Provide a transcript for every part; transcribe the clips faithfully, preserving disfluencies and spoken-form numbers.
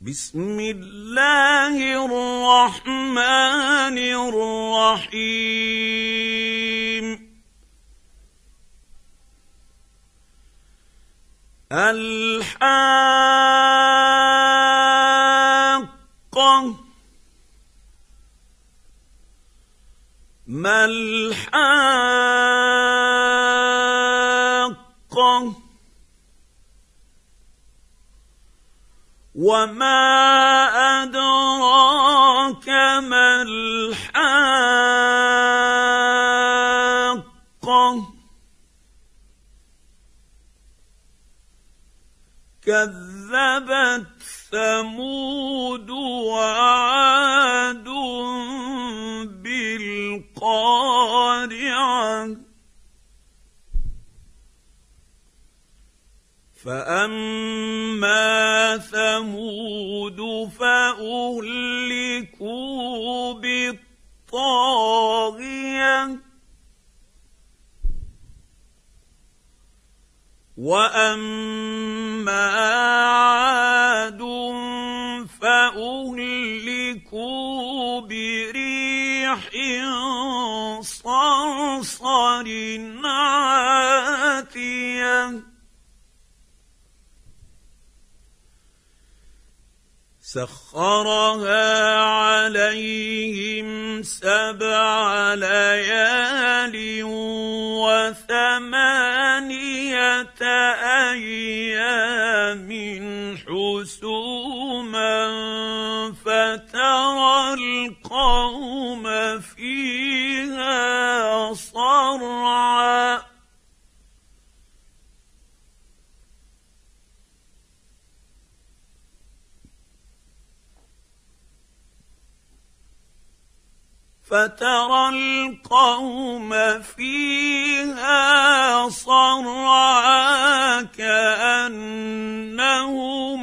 بسم الله الرحمن الرحيم الحاقة ما الحاقة وما أدراك ما الحاقة كذبت ثمود وعاد بالقارعة فأما ثمود فأهلكوا بالطاغية وأما عاد فأهلكوا بريح صرصر عاتية سخرها عليهم سبع ليال وثمانية أيام حسوما فترى القوم فيها صرعا فترى القوم فيها صرعا كأنهم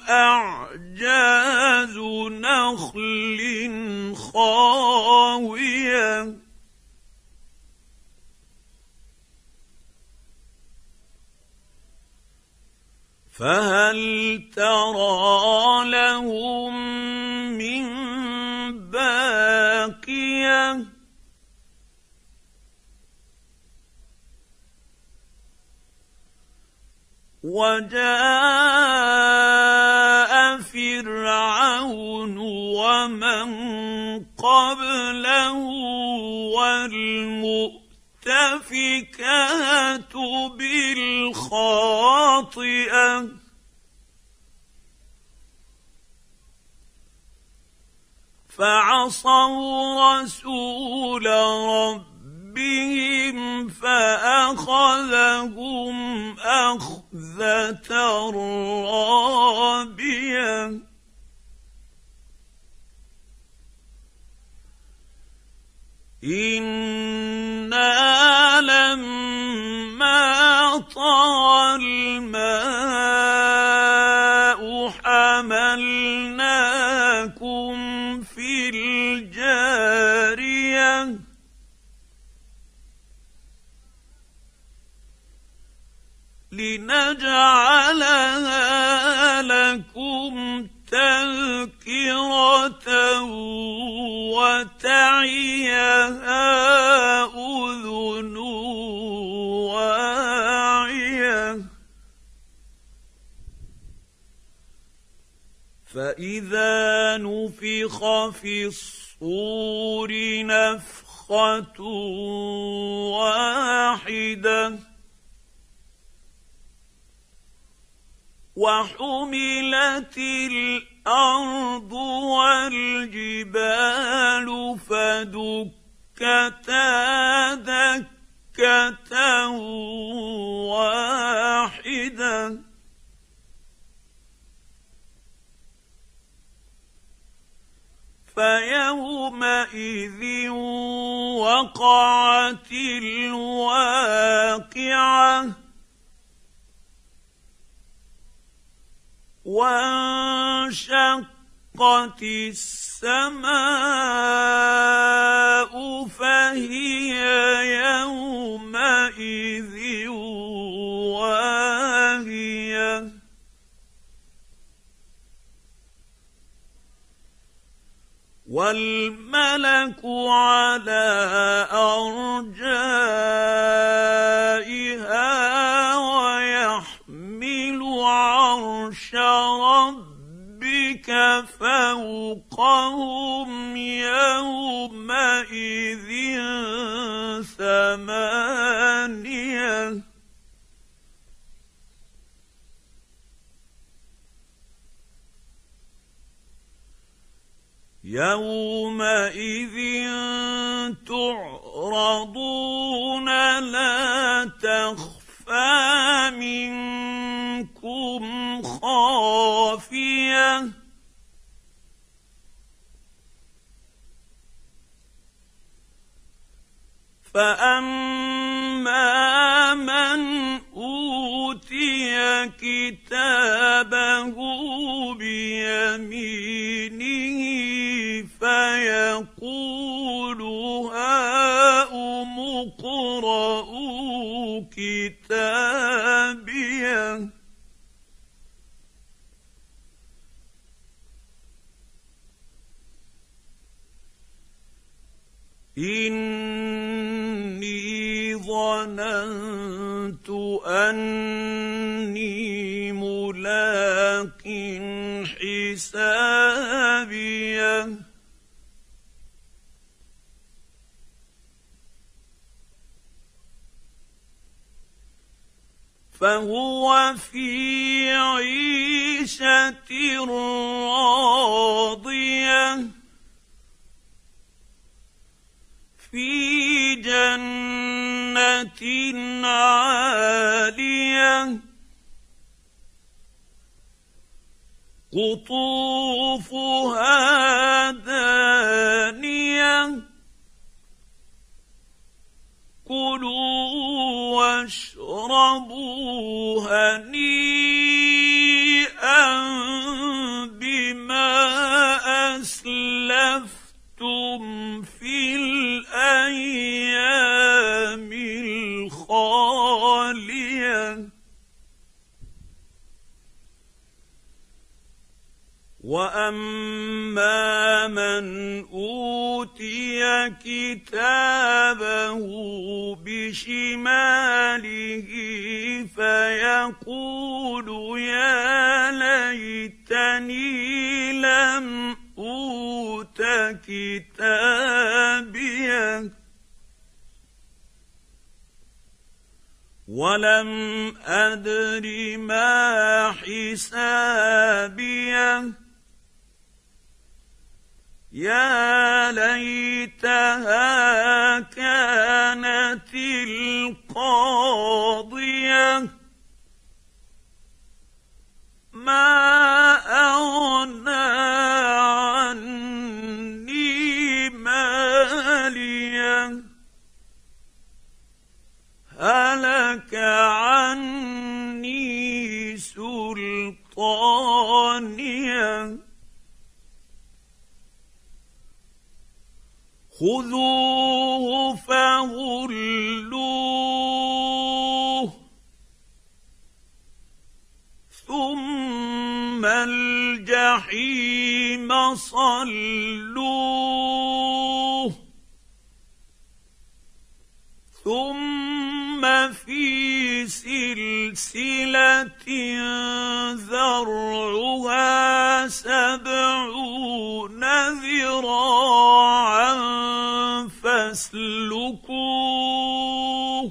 أعجاز نخل خاوية فهل ترى لهم من باقية وجاء فرعون ومن قبله والمؤتفكات بالخاطئة فعصوا رسول ربهم فأخذهم أخذة رابية إنا لما طغى الماء حملناكم في الجارية لنجعلها لكم تذكرة وتعيها أذن واعية فإذا نفخ في الصور نفخة واحدة وحملت الأرض والجبال فدكتا دكة واحدة فيومئذ وقعت الواقعة وانشقت السماء فهي يومئذ واهية والملك على أرجائها ويحمل عرش ربك فوقهم يومئذ ثمانية يومئذ تعرضون لا تخفى منكم خافية فأما من أوتي كتابه بيمينه فيقول هاؤم اقرءوا كتابيه إني ظننت أني ملاق حسابيه فهو في عيشة راضية في جنة عالية قطوفها دانية كلوا واشربوا هنيئا بما أسلفتم في الأيام الخالية وأما من أوتي كتابه بشماله فيقول يا ليتني لم أوت كتابيه ولم أدر ما حسابيه يا ليتها كانت القاضية ما أغنى عني ماليه هلك عني سلطانيه خذوه فغلوه ثم الجحيم صلوه ثم في سلسلة ذرعها سبعون ذراعا فاسلكوه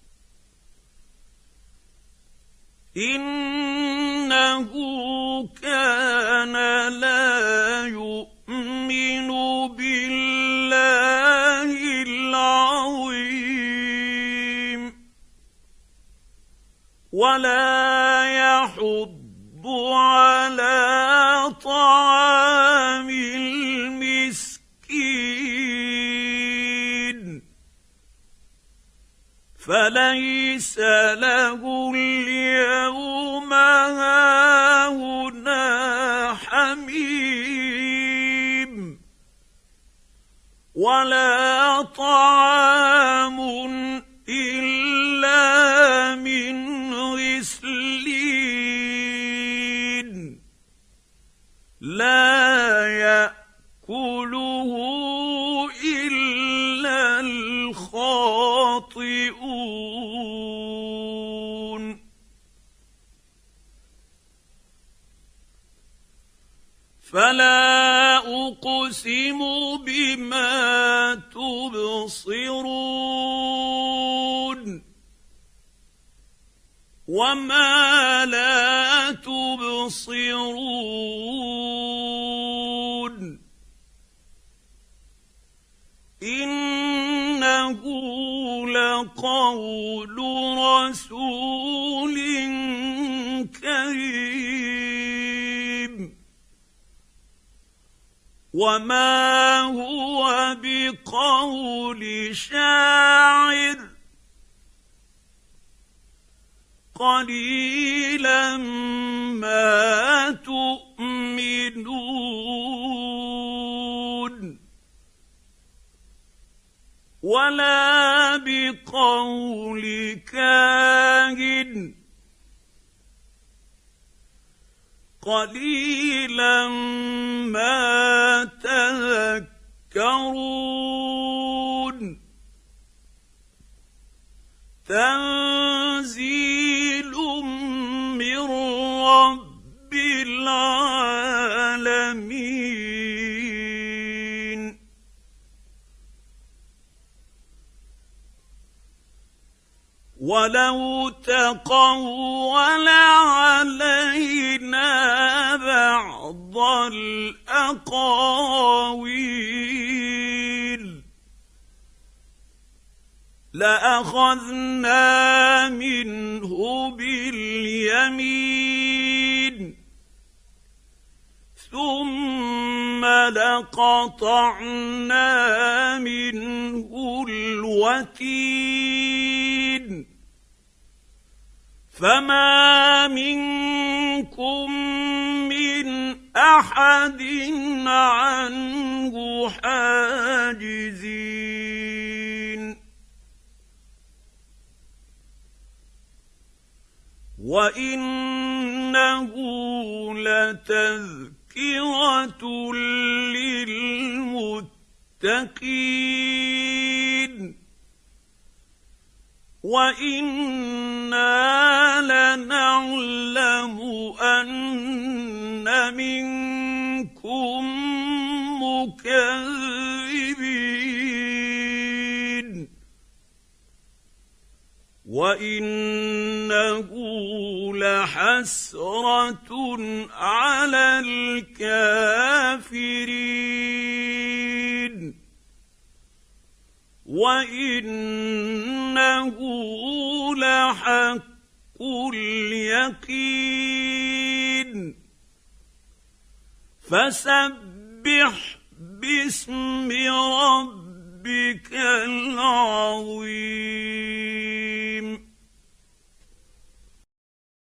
إنه كان لا يؤمن بالله العظيم ولا يحض على طعام المسكين فليس له اليوم هاهنا حميم ولا طعام إلا من غسلين لا يأكله فلا أقسم بما تبصرون وما لا تبصرون إنه لقول رسول كريم وما هو بقول شاعر قليلا ما تؤمنون ولا بقول كاهن قليلا ما تذكرون تنزيل من رب العالمين ولو تقول علينا بعض الأقاويل لأخذنا منه باليمين ثم لقطعنا منه الوتين فما منكم من أحد عنه حاجزين وإنه لتذكرة للمتقين وإنا لنعلم أن منكم مكذبين وإنه لحسرة على الكافرين وإنه لحق اليقين فسبح باسم ربك العظيم